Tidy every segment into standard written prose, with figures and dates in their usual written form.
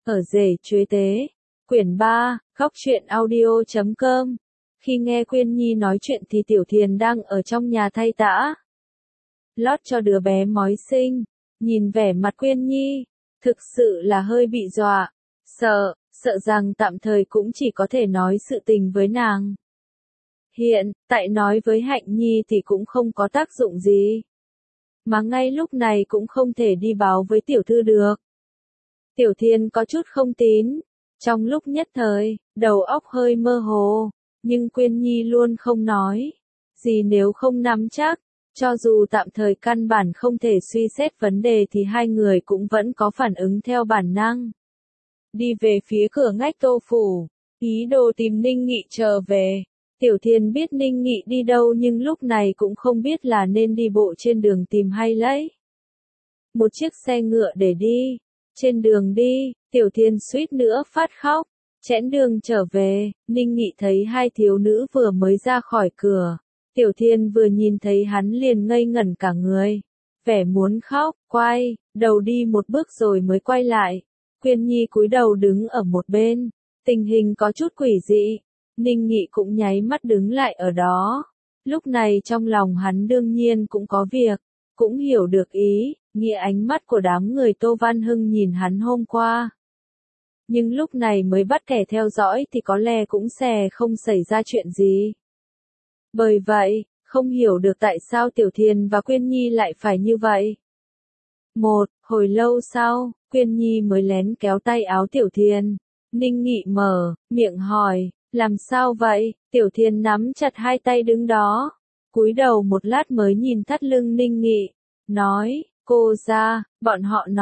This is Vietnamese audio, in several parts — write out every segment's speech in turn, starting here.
Ở rể chuế tế. Quyển 3, Góc truyện audio.com. Khi nghe Quyên Nhi nói chuyện thì Tiểu Thiền đang ở trong nhà thay tã lót cho đứa bé mới sinh. Nhìn vẻ mặt Quyên Nhi, thực sự là hơi bị dọa, sợ rằng tạm thời cũng chỉ có thể nói sự tình với nàng. Hiện tại nói với Hạnh Nhi thì cũng không có tác dụng gì. Mà ngay lúc này cũng không thể đi báo với tiểu thư được. Tiểu Thiên có chút không tín. Trong lúc nhất thời, đầu óc hơi mơ hồ. Nhưng Quyên Nhi luôn không nói gì nếu không nắm chắc. Cho dù tạm thời căn bản không thể suy xét vấn đề thì hai người cũng vẫn có phản ứng theo bản năng. Đi về phía cửa ngách Tô phủ, ý đồ tìm Ninh Nghị trở về. Tiểu Thiên biết Ninh Nghị đi đâu nhưng lúc này cũng không biết là nên đi bộ trên đường tìm hay lấy một chiếc xe ngựa để đi. Trên đường đi, Tiểu Thiên suýt nữa phát khóc. Chẽn đường trở về, Ninh Nghị thấy hai thiếu nữ vừa mới ra khỏi cửa. Tiểu Thiên vừa nhìn thấy hắn liền ngây ngẩn cả người. Vẻ muốn khóc, quay đầu đi một bước rồi mới quay lại. Quyên Nhi cúi đầu đứng ở một bên. Tình hình có chút quỷ dị. Ninh Nghị cũng nháy mắt đứng lại ở đó. Lúc này trong lòng hắn đương nhiên cũng có việc. Cũng hiểu được ý, nghĩa ánh mắt của đám người Tô Văn Hưng nhìn hắn hôm qua. Nhưng lúc này mới bắt kẻ theo dõi thì có lẽ cũng sẽ không xảy ra chuyện gì. Bởi vậy, không hiểu được tại sao Tiểu Thiền và Quyên Nhi lại phải như vậy. Hồi lâu sau, Quyên Nhi mới lén kéo tay áo Tiểu Thiền. Ninh Nghị mở miệng hỏi, làm sao vậy? Tiểu Thiền nắm chặt hai tay đứng đó. Cúi đầu một lát mới nhìn thắt lưng Ninh Nghị. Nói, cô ra, bọn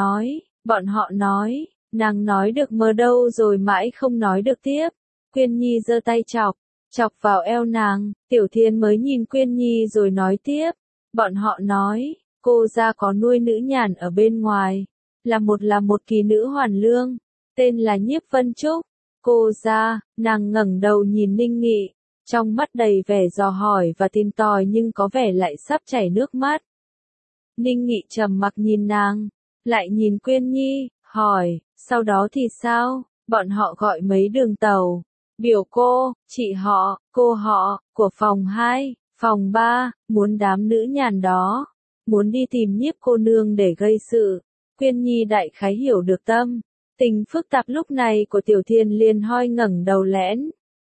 họ nói, nàng nói được mơ đâu rồi mãi không nói được tiếp. Quyên Nhi giơ tay chọc vào eo nàng, Tiểu Thiên mới nhìn Quyên Nhi rồi nói tiếp. Bọn họ nói, cô ra có nuôi nữ nhàn ở bên ngoài, là một kỳ nữ hoàn lương, tên là Nhiếp Vân Trúc. Cô ra, nàng ngẩng đầu nhìn Ninh Nghị, trong mắt đầy vẻ dò hỏi và tìm tòi nhưng có vẻ lại sắp chảy nước mắt. Ninh Nghị trầm mặc nhìn nàng, lại nhìn Quyên Nhi, hỏi, sau đó thì sao? Bọn họ gọi mấy đường tàu, biểu cô, chị họ, cô họ, của phòng 2, phòng 3, muốn đám nữ nhàn đó, muốn đi tìm Nhiếp cô nương để gây sự. Quyên Nhi đại khái hiểu được tâm tình phức tạp lúc này của Tiểu Thiên liền hoi ngẩng đầu lén.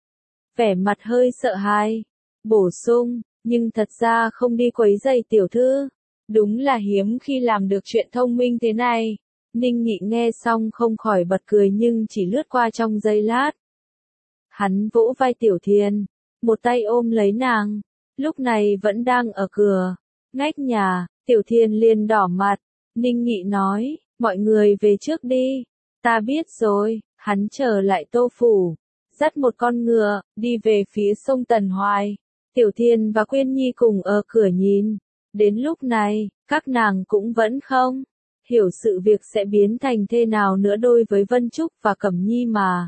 Vẻ mặt hơi sợ hãi, bổ sung, nhưng thật ra không đi quấy rầy tiểu thư. Đúng là hiếm khi làm được chuyện thông minh thế này. Ninh Nghị nghe xong không khỏi bật cười nhưng chỉ lướt qua trong giây lát. Hắn vỗ vai Tiểu Thiên, một tay ôm lấy nàng, lúc này vẫn đang ở cửa ngách nhà. Tiểu Thiên liền đỏ mặt. Ninh Nghị nói, mọi người về trước đi. Ta biết rồi. Hắn trở lại Tô phủ, dắt một con ngựa, đi về phía sông Tần Hoài. Tiểu Thiên và Quyên Nhi cùng ở cửa nhìn. Đến lúc này, các nàng cũng vẫn không hiểu sự việc sẽ biến thành thế nào nữa đối với Vân Trúc và Cẩm Nhi mà.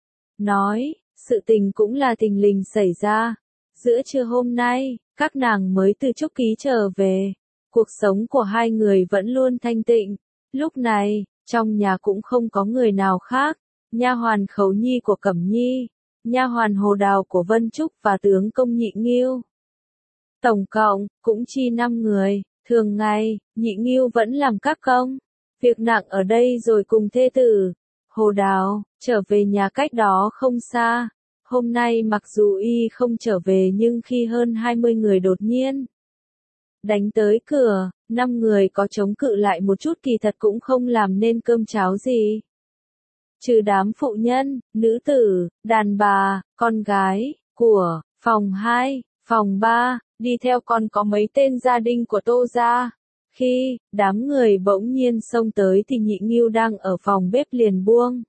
Nói, sự tình cũng là thình lình xảy ra. Giữa trưa hôm nay, các nàng mới từ Trúc Ký trở về. Cuộc sống của hai người vẫn luôn thanh tịnh. Lúc này, trong nhà cũng không có người nào khác. Nha hoàn Khấu Nhi của Cẩm Nhi, nha hoàn Hồ Đào của Vân Trúc và tướng công Nhị Nghiêu. Tổng cộng, cũng chi 5 người. Thường ngày, Nhị Nghiêu vẫn làm các công việc nặng ở đây rồi cùng thê tử Hồ Đào trở về nhà cách đó không xa. Hôm nay mặc dù y không trở về nhưng khi hơn 20 người đột nhiên đánh tới cửa, 5 người có chống cự lại một chút kỳ thật cũng không làm nên cơm cháo gì. Trừ đám phụ nhân, nữ tử, đàn bà, con gái của phòng 2, phòng 3, đi theo còn có mấy tên gia đình của Tô gia. Khi đám người bỗng nhiên xông tới thì Nhị Nghiêu đang ở phòng bếp liền buông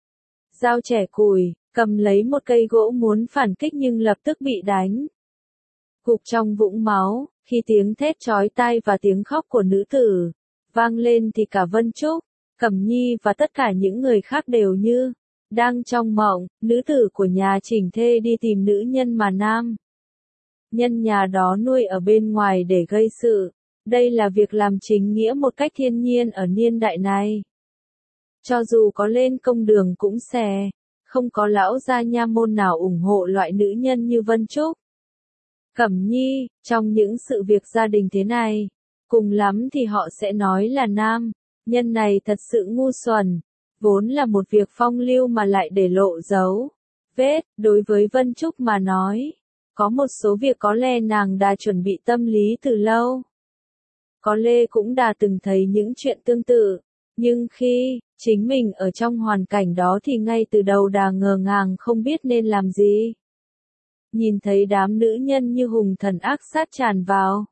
dao chẻ củi, cầm lấy một cây gỗ muốn phản kích nhưng lập tức bị đánh gục trong vũng máu. Khi tiếng thét chói tai và tiếng khóc của nữ tử vang lên thì cả Vân Trúc, Cẩm Nhi và tất cả những người khác đều như đang trong mộng. Nữ tử của nhà chỉnh thê đi tìm nữ nhân mà nam nhân nhà đó nuôi ở bên ngoài để gây sự. Đây là việc làm chính nghĩa một cách thiên nhiên ở niên đại này. Cho dù có lên công đường cũng xè, không có lão gia nha môn nào ủng hộ loại nữ nhân như Vân Trúc. Cẩm Nhi, trong những sự việc gia đình thế này, cùng lắm thì họ sẽ nói là nam nhân này thật sự ngu xuẩn, vốn là một việc phong lưu mà lại để lộ dấu vết. Đối với Vân Trúc mà nói, có một số việc có lẽ nàng đã chuẩn bị tâm lý từ lâu. Có lẽ cũng đã từng thấy những chuyện tương tự, nhưng khi chính mình ở trong hoàn cảnh đó thì ngay từ đầu đã ngờ ngàng không biết nên làm gì. Nhìn thấy đám nữ nhân như hùng thần ác sát tràn vào.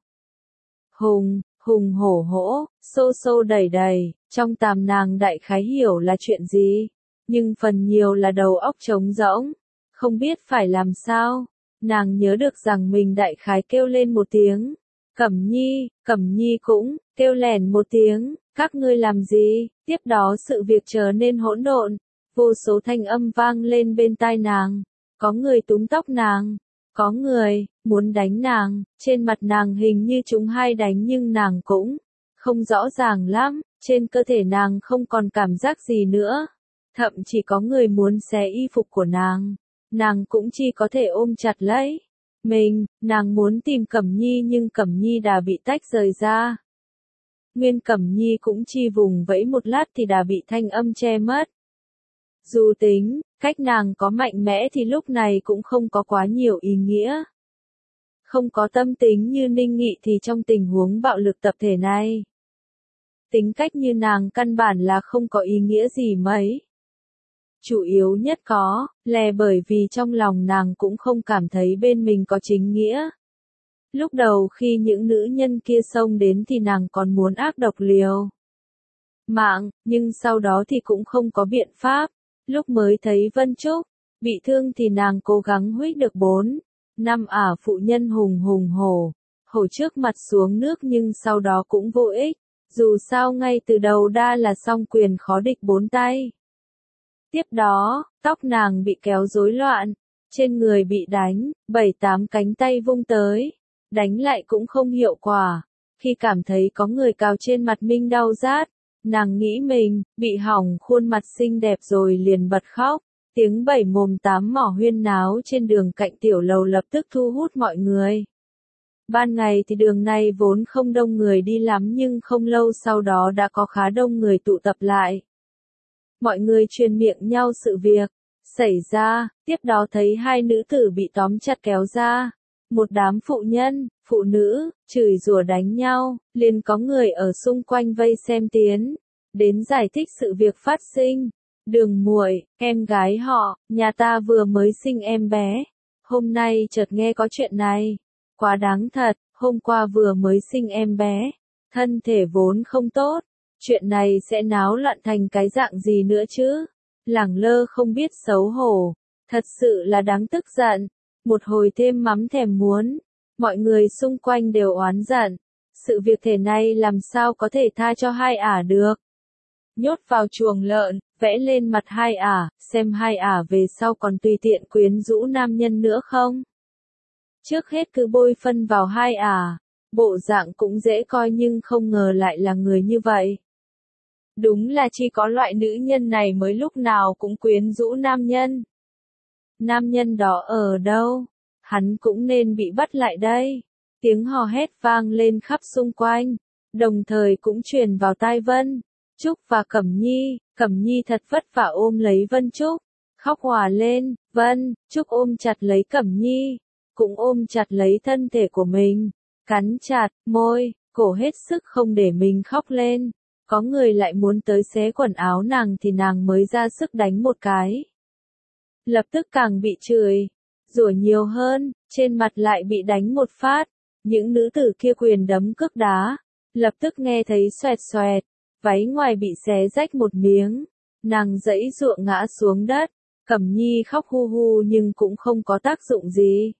Hùng hổ hổ, xô đẩy đẩy, trong tàm nàng đại khái hiểu là chuyện gì, nhưng phần nhiều là đầu óc trống rỗng, không biết phải làm sao. Nàng nhớ được rằng mình đại khái kêu lên một tiếng, Cẩm Nhi cũng kêu lẻn một tiếng, các ngươi làm gì? Tiếp đó sự việc trở nên hỗn độn, vô số thanh âm vang lên bên tai nàng, có người túm tóc nàng, có người muốn đánh nàng, trên mặt nàng hình như chúng hai đánh nhưng nàng cũng không rõ ràng lắm, trên cơ thể nàng không còn cảm giác gì nữa, thậm chí có người muốn xé y phục của nàng cũng chỉ có thể ôm chặt lấy mình. Nàng muốn tìm Cẩm Nhi nhưng Cẩm Nhi đã bị tách rời ra. Nguyên Cẩm Nhi cũng chỉ vùng vẫy một lát thì đã bị thanh âm che mất. Dù tính cách nàng có mạnh mẽ thì lúc này cũng không có quá nhiều ý nghĩa. Không có tâm tính như Ninh Nghị thì trong tình huống bạo lực tập thể này, tính cách như nàng căn bản là không có ý nghĩa gì mấy. Chủ yếu nhất có lẽ bởi vì trong lòng nàng cũng không cảm thấy bên mình có chính nghĩa. Lúc đầu khi những nữ nhân kia xông đến thì nàng còn muốn ác độc liều mạng, nhưng sau đó thì cũng không có biện pháp. Lúc mới thấy Vân Trúc bị thương thì nàng cố gắng huých được 4-5 phụ nhân hùng hổ trước mặt xuống nước nhưng sau đó cũng vô ích. Dù sao ngay từ đầu đã là song quyền khó địch 4 tay. Tiếp đó, tóc nàng bị kéo rối loạn, trên người bị đánh, 7-8 cánh tay vung tới, đánh lại cũng không hiệu quả. Khi cảm thấy có người cào trên mặt mình đau rát, nàng nghĩ mình bị hỏng khuôn mặt xinh đẹp rồi liền bật khóc. Tiếng 7 mồm 8 mỏ huyên náo trên đường cạnh tiểu lầu lập tức thu hút mọi người. Ban ngày thì đường này vốn không đông người đi lắm nhưng không lâu sau đó đã có khá đông người tụ tập lại. Mọi người truyền miệng nhau sự việc xảy ra, tiếp đó thấy hai nữ tử bị tóm chặt kéo ra. Một đám phụ nữ, chửi rủa đánh nhau, liền có người ở xung quanh vây xem tiến đến giải thích sự việc phát sinh. Đường muội, em gái họ, nhà ta vừa mới sinh em bé. Hôm nay chợt nghe có chuyện này. Quá đáng thật, hôm qua vừa mới sinh em bé. Thân thể vốn không tốt. Chuyện này sẽ náo loạn thành cái dạng gì nữa chứ? Lẳng lơ không biết xấu hổ. Thật sự là đáng tức giận. Một hồi thêm mắm thèm muốn. Mọi người xung quanh đều oán giận. Sự việc thế này làm sao có thể tha cho hai được. Nhốt vào chuồng lợn, vẽ lên mặt hai xem hai về sau còn tùy tiện quyến rũ nam nhân nữa không? Trước hết cứ bôi phân vào hai bộ dạng cũng dễ coi nhưng không ngờ lại là người như vậy. Đúng là chỉ có loại nữ nhân này mới lúc nào cũng quyến rũ nam nhân. Nam nhân đó ở đâu? Hắn cũng nên bị bắt lại đây. Tiếng hò hét vang lên khắp xung quanh, đồng thời cũng truyền vào tai Vân Trúc và Cẩm Nhi thật vất vả ôm lấy Vân Trúc, khóc òa lên. Vân Trúc ôm chặt lấy Cẩm Nhi, cũng ôm chặt lấy thân thể của mình, cắn chặt môi, cổ hết sức không để mình khóc lên. Có người lại muốn tới xé quần áo nàng thì nàng mới ra sức đánh một cái. Lập tức càng bị chửi rủa nhiều hơn, trên mặt lại bị đánh một phát. Những nữ tử kia quyền đấm cước đá, lập tức nghe thấy xoẹt xoẹt, váy ngoài bị xé rách một miếng, nàng giãy giụa ngã xuống đất. Cẩm Nhi khóc hu hu nhưng cũng không có tác dụng gì.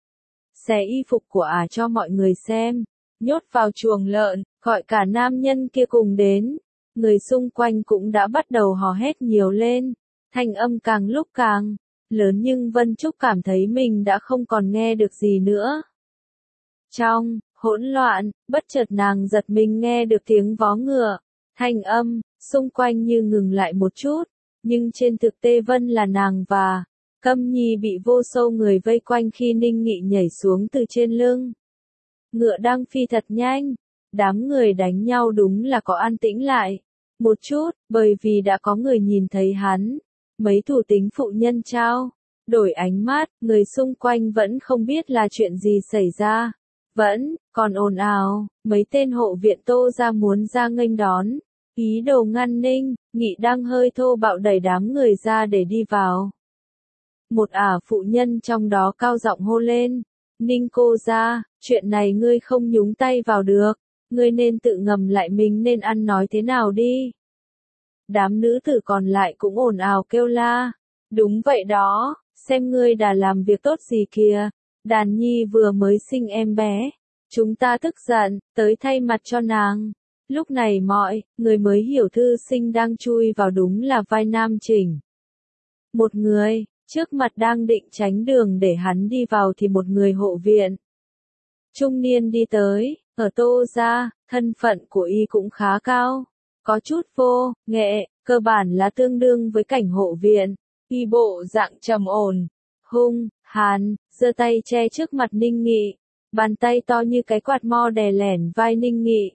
Xé y phục của cho mọi người xem, nhốt vào chuồng lợn, gọi cả nam nhân kia cùng đến. Người xung quanh cũng đã bắt đầu hò hét nhiều lên, thanh âm càng lúc càng lớn nhưng Vân Trúc cảm thấy mình đã không còn nghe được gì nữa. Trong hỗn loạn, bất chợt nàng giật mình nghe được tiếng vó ngựa, thanh âm xung quanh như ngừng lại một chút, nhưng trên thực tế Vân là nàng và Câm Nhi bị vô số người vây quanh khi Ninh Nghị nhảy xuống từ trên lưng. Ngựa đang phi thật nhanh, đám người đánh nhau đúng là có an tĩnh lại một chút, bởi vì đã có người nhìn thấy hắn. Mấy thủ tính phụ nhân trao đổi ánh mắt, người xung quanh vẫn không biết là chuyện gì xảy ra, vẫn còn ồn ào. Mấy tên hộ viện Tô ra muốn ra nghênh đón, ý đồ ngăn Ninh Nghị đang hơi thô bạo đẩy đám người ra để đi vào. Một phụ nhân trong đó cao giọng hô lên, Ninh cô ra, chuyện này ngươi không nhúng tay vào được, ngươi nên tự ngầm lại mình nên ăn nói thế nào đi. Đám nữ tử còn lại cũng ồn ào kêu la, đúng vậy đó, xem ngươi đã làm việc tốt gì kìa, Đàn Nhi vừa mới sinh em bé, chúng ta tức giận, tới thay mặt cho nàng. Lúc này mọi người mới hiểu thư sinh đang chui vào đúng là vai nam chỉnh. Một người, trước mặt đang định tránh đường để hắn đi vào thì một người hộ viện trung niên đi tới, ở Tô ra, thân phận của y cũng khá cao, có chút vô nghệ, cơ bản là tương đương với cảnh hộ viện. Y bộ dạng trầm ổn, hung hàn, giơ tay che trước mặt Ninh Nghị, bàn tay to như cái quạt mo đè lẻn vai Ninh Nghị.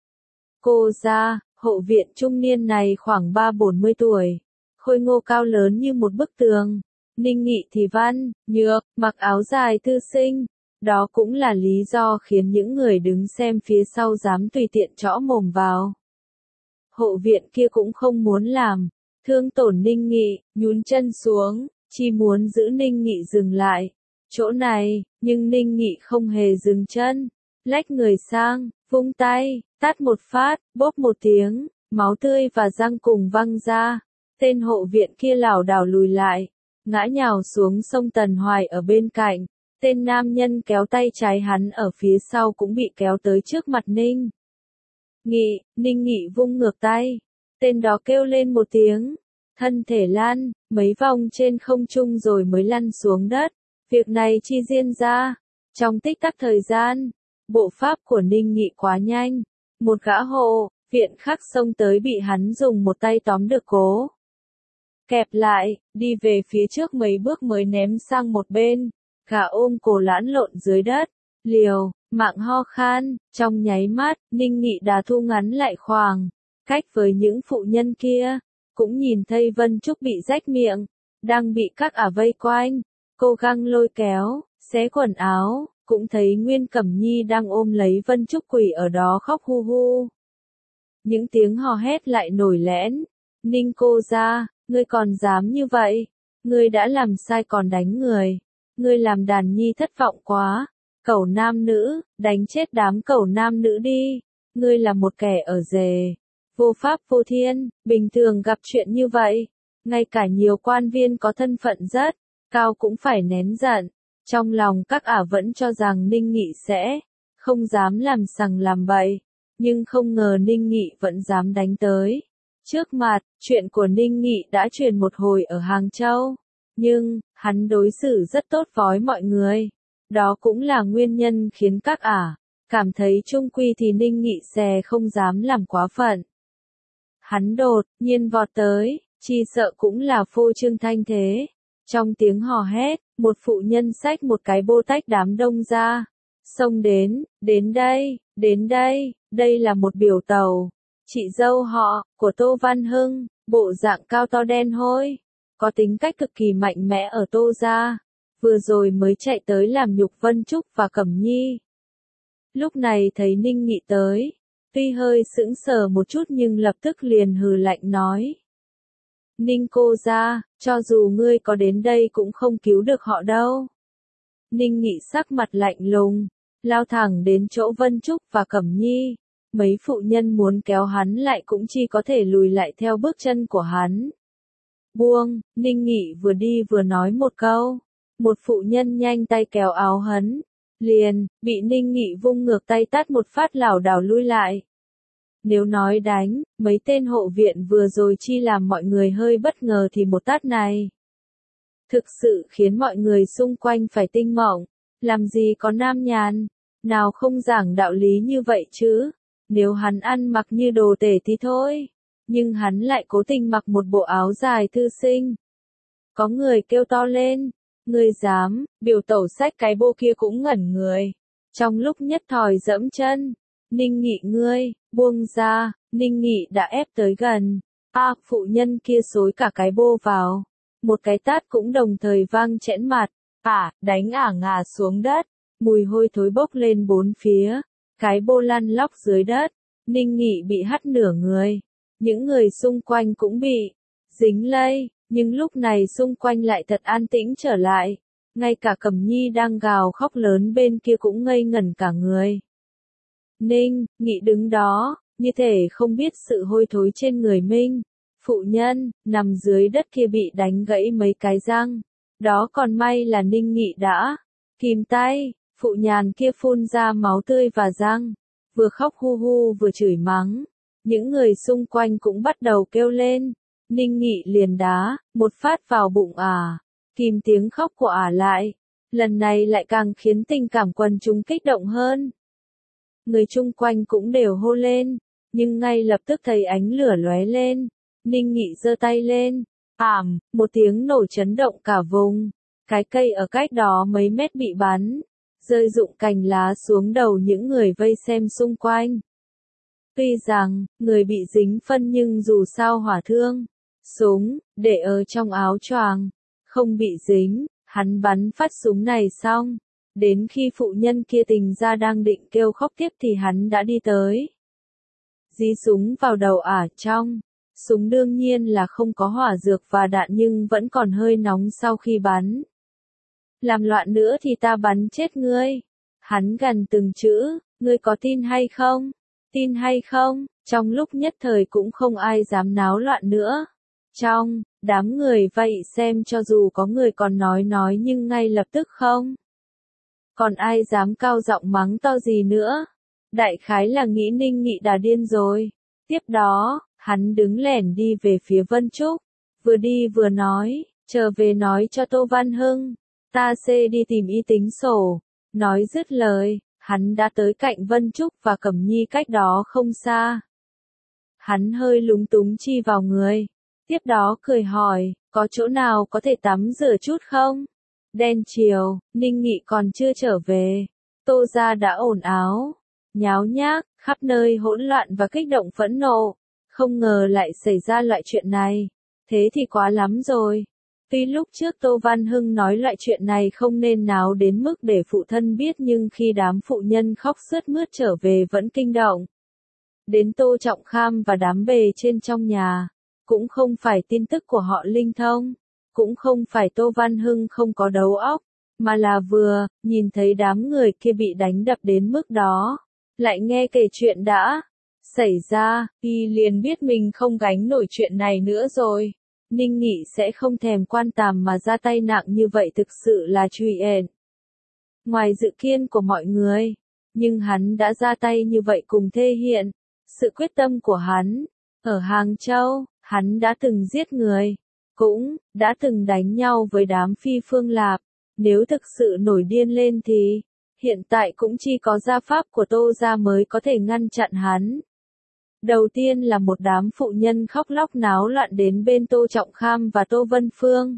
Cô ra, hộ viện trung niên này khoảng 30-40 tuổi, khôi ngô cao lớn như một bức tường. Ninh Nghị thì văn, nhược, mặc áo dài thư sinh. Đó cũng là lý do khiến những người đứng xem phía sau dám tùy tiện trõ mồm vào. Hộ viện kia cũng không muốn làm thương tổn Ninh Nghị, nhún chân xuống, chỉ muốn giữ Ninh Nghị dừng lại. Chỗ này, nhưng Ninh Nghị không hề dừng chân, lách người sang, vung tay, tát một phát, bốp một tiếng, máu tươi và răng cùng văng ra. Tên hộ viện kia lảo đảo lùi lại, ngã nhào xuống sông Tần Hoài ở bên cạnh. Tên nam nhân kéo tay trái hắn ở phía sau cũng bị kéo tới trước mặt Ninh Nghị. Ninh Nghị vung ngược tay. Tên đó kêu lên một tiếng, thân thể lăn mấy vòng trên không trung rồi mới lăn xuống đất. Việc này chi diễn ra trong tích tắc thời gian. Bộ pháp của Ninh Nghị quá nhanh, một gã hộ viện khác xông tới bị hắn dùng một tay tóm được cố kẹp lại, đi về phía trước mấy bước mới ném sang một bên. Gã ôm cổ lẫn lộn dưới đất, liều mạng ho khan. Trong nháy mắt, Ninh Nghị đã thu ngắn lại khoảng cách với những phụ nhân kia. Cũng nhìn thấy Vân Trúc bị rách miệng, đang bị các vây quanh, cố gắng lôi kéo, xé quần áo. Cũng thấy Nguyên Cẩm Nhi đang ôm lấy Vân Trúc quỳ ở đó khóc hu hu. Những tiếng hò hét lại nổi lẽn. Ninh cô ra, ngươi còn dám như vậy? Ngươi đã làm sai còn đánh người. Ngươi làm Đàn Nhi thất vọng quá. Cẩu nam nữ, đánh chết đám cẩu nam nữ đi. Ngươi là một kẻ ở rề, vô pháp vô thiên. Bình thường gặp chuyện như vậy, ngay cả nhiều quan viên có thân phận rất cao cũng phải nén giận. Trong lòng các vẫn cho rằng Ninh Nghị sẽ không dám làm sằng làm bậy, nhưng không ngờ Ninh Nghị vẫn dám đánh tới. Trước mặt, chuyện của Ninh Nghị đã truyền một hồi ở Hàng Châu, nhưng hắn đối xử rất tốt với mọi người. Đó cũng là nguyên nhân khiến các cảm thấy chung quy thì Ninh Nghị sẽ không dám làm quá phận. Hắn đột nhiên vọt tới, chỉ sợ cũng là phô trương thanh thế. Trong tiếng hò hét, một phụ nhân xách một cái bô tách đám đông ra, xông đến đây, đây là một biểu tàu. Chị dâu họ của Tô Văn Hưng, bộ dạng cao to đen hôi, có tính cách cực kỳ mạnh mẽ ở Tô gia, vừa rồi mới chạy tới làm nhục Vân Trúc và Cẩm Nhi. Lúc này thấy Ninh Nghị tới, tuy hơi sững sờ một chút nhưng lập tức liền hừ lạnh nói. Ninh cô ra, cho dù ngươi có đến đây cũng không cứu được họ đâu. Ninh Nghị sắc mặt lạnh lùng, lao thẳng đến chỗ Vân Trúc và Cẩm Nhi. Mấy phụ nhân muốn kéo hắn lại cũng chỉ có thể lùi lại theo bước chân của hắn. Buông, Ninh Nghị vừa đi vừa nói một câu. Một phụ nhân nhanh tay kéo áo hắn, liền bị Ninh Nghị vung ngược tay tát một phát lảo đảo lui lại. Nếu nói đánh, mấy tên hộ viện vừa rồi chi làm mọi người hơi bất ngờ thì một tát này thực sự khiến mọi người xung quanh phải tinh mộng. Làm gì có nam nhàn, nào không giảng đạo lý như vậy chứ. Nếu hắn ăn mặc như đồ tể thì thôi, nhưng hắn lại cố tình mặc một bộ áo dài thư sinh. Có người kêu to lên, ngươi dám, biểu tẩu xách cái bô kia cũng ngẩn người. Trong lúc nhất thời dẫm chân, Ninh Nghị ngươi, buông ra, Ninh Nghị đã ép tới gần. Phụ nhân kia xối cả cái bô vào. Một cái tát cũng đồng thời vang chẽn mặt. Đánh ngã xuống đất. Mùi hôi thối bốc lên bốn phía. Cái bô lăn lóc dưới đất. Ninh Nghị bị hất nửa người. Những người xung quanh cũng bị dính lây. Nhưng lúc này xung quanh lại thật an tĩnh trở lại. Ngay cả Cẩm Nhi đang gào khóc lớn bên kia cũng ngây ngẩn cả người. Ninh Nghị đứng đó, như thể không biết sự hôi thối trên người mình. Phụ nhân, nằm dưới đất kia bị đánh gãy mấy cái răng. Đó còn may là Ninh Nghị đã kìm tay, phụ nhàn kia phun ra máu tươi và răng. Vừa khóc hu hu vừa chửi mắng. Những người xung quanh cũng bắt đầu kêu lên. Ninh Nghị liền đá, một phát vào bụng kìm tiếng khóc của lại. Lần này lại càng khiến tình cảm quần chúng kích động hơn. Người chung quanh cũng đều hô lên, nhưng ngay lập tức thấy ánh lửa lóe lên. Ninh Nghị giơ tay lên, một tiếng nổ chấn động cả vùng. Cái cây ở cách đó mấy mét bị bắn, rơi rụng cành lá xuống đầu những người vây xem xung quanh. Tuy rằng, người bị dính phân nhưng dù sao hỏa thương, súng, để ở trong áo choàng, không bị dính, hắn bắn phát súng này xong. Đến khi phụ nhân kia tỉnh ra đang định kêu khóc tiếp thì hắn đã đi tới. Dí súng vào đầu trong. Súng đương nhiên là không có hỏa dược và đạn nhưng vẫn còn hơi nóng sau khi bắn. Làm loạn nữa thì ta bắn chết ngươi. Hắn gần từng chữ, ngươi có tin hay không? Tin hay không? Trong lúc nhất thời cũng không ai dám náo loạn nữa. Trong đám người vây xem cho dù có người còn nói nhưng ngay lập tức không. Còn ai dám cao giọng mắng to gì nữa? Đại khái là nghĩ Ninh Nghị đã điên rồi. Tiếp đó, hắn đứng lẻn đi về phía Vân Trúc. Vừa đi vừa nói, trở về nói cho Tô Văn Hưng. Ta sẽ đi tìm y tính sổ. Nói dứt lời, hắn đã tới cạnh Vân Trúc và Cẩm Nhi cách đó không xa. Hắn hơi lúng túng chi vào người. Tiếp đó cười hỏi, có chỗ nào có thể tắm rửa chút không? Đen chiều, Ninh Nghị còn chưa trở về. Tô gia đã ồn áo, nháo nhác, khắp nơi hỗn loạn và kích động phẫn nộ. Không ngờ lại xảy ra loại chuyện này. Thế thì quá lắm rồi. Tuy lúc trước Tô Văn Hưng nói loại chuyện này không nên náo đến mức để phụ thân biết nhưng khi đám phụ nhân khóc sướt mướt trở về vẫn kinh động. Đến Tô Trọng Kham và đám bề trên trong nhà. Cũng không phải tin tức của họ linh thông. Cũng không phải Tô Văn Hưng không có đầu óc. Mà là vừa, nhìn thấy đám người kia bị đánh đập đến mức đó. Lại nghe kể chuyện đã xảy ra, y liền biết mình không gánh nổi chuyện này nữa rồi. Ninh Nghị sẽ không thèm quan tâm mà ra tay nặng như vậy thực sự là chuyện ngoài dự kiến của mọi người. Nhưng hắn đã ra tay như vậy cùng thể hiện sự quyết tâm của hắn. Ở Hàng Châu, hắn đã từng giết người, cũng đã từng đánh nhau với đám Phi Phương Lạp. Nếu thực sự nổi điên lên thì hiện tại cũng chỉ có gia pháp của Tô gia mới có thể ngăn chặn hắn. Đầu tiên là một đám phụ nhân khóc lóc náo loạn đến bên Tô Trọng Kham và Tô Vân Phương.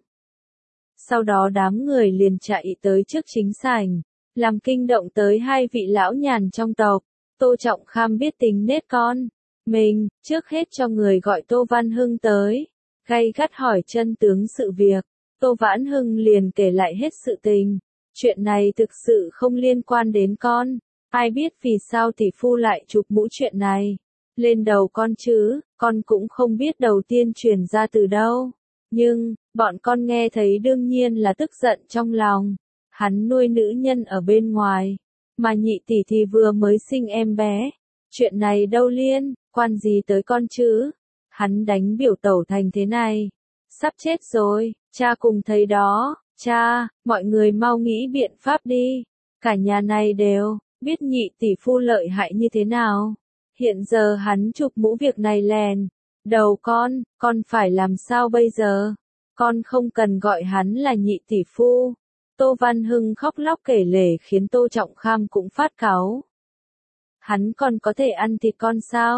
Sau đó đám người liền chạy tới trước chính sảnh, làm kinh động tới hai vị lão nhàn trong tộc. Tô Trọng Kham biết tính nết con mình, trước hết cho người gọi Tô Văn Hưng tới, gay gắt hỏi chân tướng sự việc. Tô Vãn Hưng liền kể lại hết sự tình. Chuyện này thực sự không liên quan đến con. Ai biết vì sao tỷ phu lại chụp mũ chuyện này lên đầu con chứ, con cũng không biết đầu tiên truyền ra từ đâu. Nhưng, bọn con nghe thấy đương nhiên là tức giận trong lòng. Hắn nuôi nữ nhân ở bên ngoài, mà nhị tỷ thì vừa mới sinh em bé. Chuyện này đâu liên quan gì tới con chứ? Hắn đánh biểu tẩu thành thế này. Sắp chết rồi, cha cùng thấy đó. Cha, mọi người mau nghĩ biện pháp đi. Cả nhà này đều biết nhị tỷ phu lợi hại như thế nào. Hiện giờ hắn chụp mũ việc này lèn đầu con phải làm sao bây giờ? Con không cần gọi hắn là nhị tỷ phu. Tô Văn Hưng khóc lóc kể lể khiến Tô Trọng Kham cũng phát cáu. Hắn còn có thể ăn thịt con sao?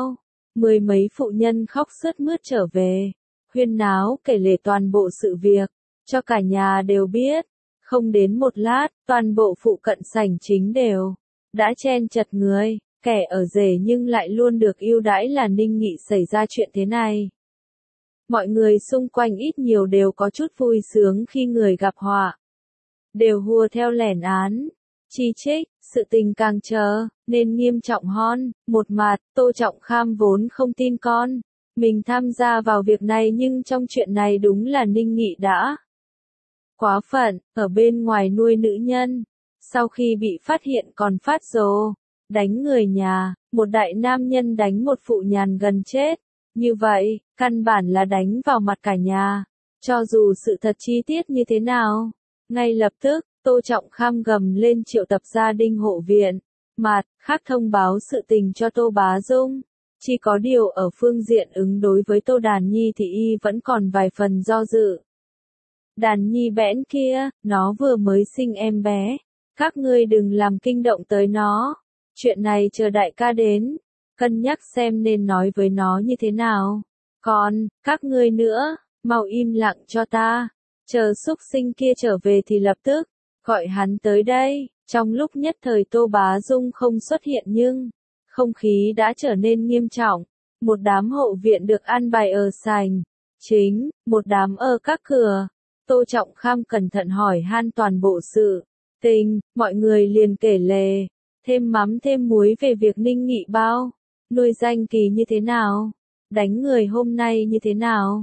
10 mấy phụ nhân khóc sướt mướt trở về, huyên náo kể lể toàn bộ sự việc, cho cả nhà đều biết. Không đến một lát, toàn bộ phụ cận sảnh chính đều đã chen chật người, kẻ ở rể nhưng lại luôn được ưu đãi là Ninh Nghị xảy ra chuyện thế này. Mọi người xung quanh ít nhiều đều có chút vui sướng khi người gặp họa. Đều hùa theo lẻn án, chỉ trích, sự tình càng chờ, nên nghiêm trọng hơn. Một mặt, Tô Trọng Kham vốn không tin con mình tham gia vào việc này, nhưng trong chuyện này đúng là Ninh Nghị đã quá phận, ở bên ngoài nuôi nữ nhân. Sau khi bị phát hiện còn phát rồ, đánh người nhà, một đại nam nhân đánh một phụ nhàn gần chết. Như vậy, căn bản là đánh vào mặt cả nhà. Cho dù sự thật chi tiết như thế nào, ngay lập tức, Tô Trọng Kham gầm lên triệu tập gia đình hộ viện. Mặt khác thông báo sự tình cho Tô Bá Dung. Chỉ có điều ở phương diện ứng đối với Tô Đàn Nhi thì y vẫn còn vài phần do dự. Đàn Nhi bẽn kia, nó vừa mới sinh em bé. Các ngươi đừng làm kinh động tới nó. Chuyện này chờ đại ca đến, cân nhắc xem nên nói với nó như thế nào. Còn, các ngươi nữa, mau im lặng cho ta. Chờ xúc sinh kia trở về thì lập tức gọi hắn tới đây. Trong lúc nhất thời Tô Bá Dung không xuất hiện nhưng không khí đã trở nên nghiêm trọng. Một đám hộ viện được an bài ở sảnh chính, một đám ở các cửa. Tô Trọng Kham cẩn thận hỏi han toàn bộ sự tình, mọi người liền kể lể, thêm mắm thêm muối về việc Ninh Nghị bao nuôi danh kỳ như thế nào, đánh người hôm nay như thế nào.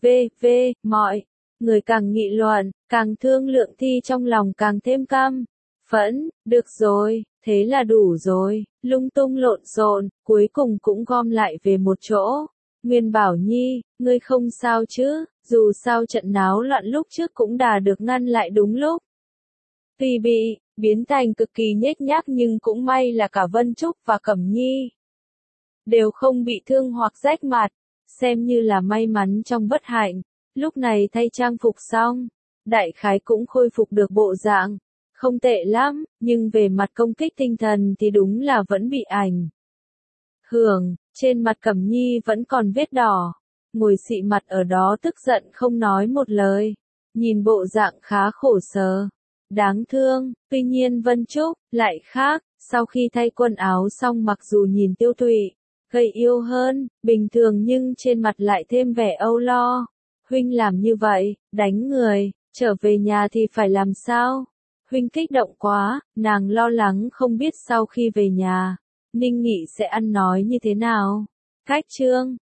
Mọi người càng nghị luận, càng thương lượng thì trong lòng càng thêm căm phẫn. Được rồi, thế là đủ rồi, lung tung lộn xộn, cuối cùng cũng gom lại về một chỗ. Nguyên Bảo Nhi, ngươi không sao chứ, dù sao trận náo loạn lúc trước cũng đã được ngăn lại đúng lúc. Tuy bị biến thành cực kỳ nhếch nhác nhưng cũng may là cả Vân Trúc và Cẩm Nhi đều không bị thương hoặc rách mặt, xem như là may mắn trong bất hạnh. Lúc này thay trang phục xong, đại khái cũng khôi phục được bộ dạng, không tệ lắm, nhưng về mặt công kích tinh thần thì đúng là vẫn bị ảnh hưởng. Trên mặt Cẩm Nhi vẫn còn vết đỏ, ngồi xị mặt ở đó tức giận không nói một lời, nhìn bộ dạng khá khổ sở, đáng thương. Tuy nhiên Vân Trúc lại khác, sau khi thay quần áo xong mặc dù nhìn tiêu tụy, gầy yếu hơn bình thường nhưng trên mặt lại thêm vẻ âu lo. Huynh làm như vậy, đánh người, trở về nhà thì phải làm sao? Huynh kích động quá, nàng lo lắng không biết sau khi về nhà, Ninh Nghị sẽ ăn nói như thế nào. Cách chương